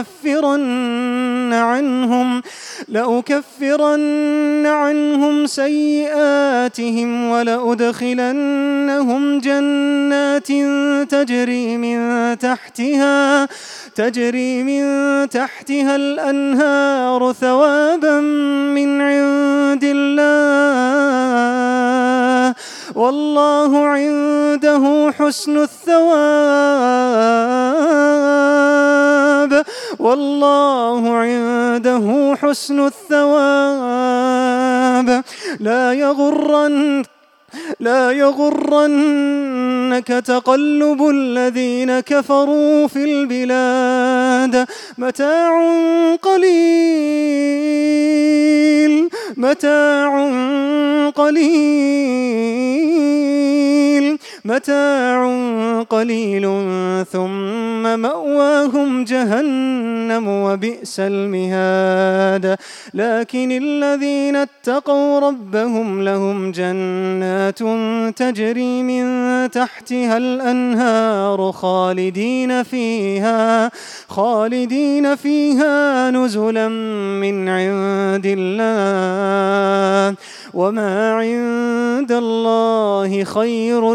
لأكفرن عنهم سيئاتهم ولأدخلنهم جنات تجري من تحتها الأنهار ثوابا من عند الله والله عنده حسن الثواب لا يغرنك تقلب الذين كفروا في البلاد متاع قليل ثم مأواهم جهنم وبئس المهاد لكن الذين اتقوا ربهم لهم جنات تجري من تحتها الأنهار خالدين فيها نزلا من عند الله وما عند الله خير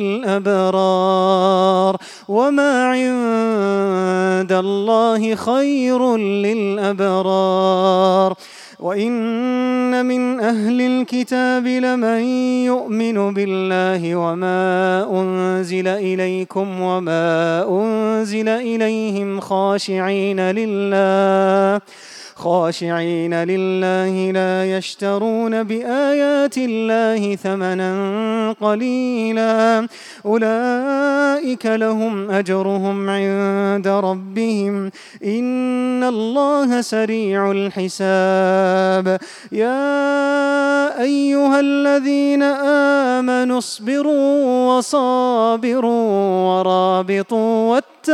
للأبرار وإن من أهل الكتاب لمن يؤمن بالله وما أنزل إليكم وما أنزل إليهم خاشعين لله لا يشترون بآيات الله ثمنا قليلا أولئك لهم أجرهم عند ربهم إن الله سريع الحساب يا أيها الذين آمنوا اصبروا وصابروا ورابطوا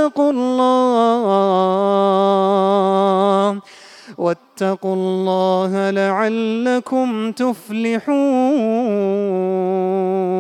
واتقوا الله لعلكم تفلحون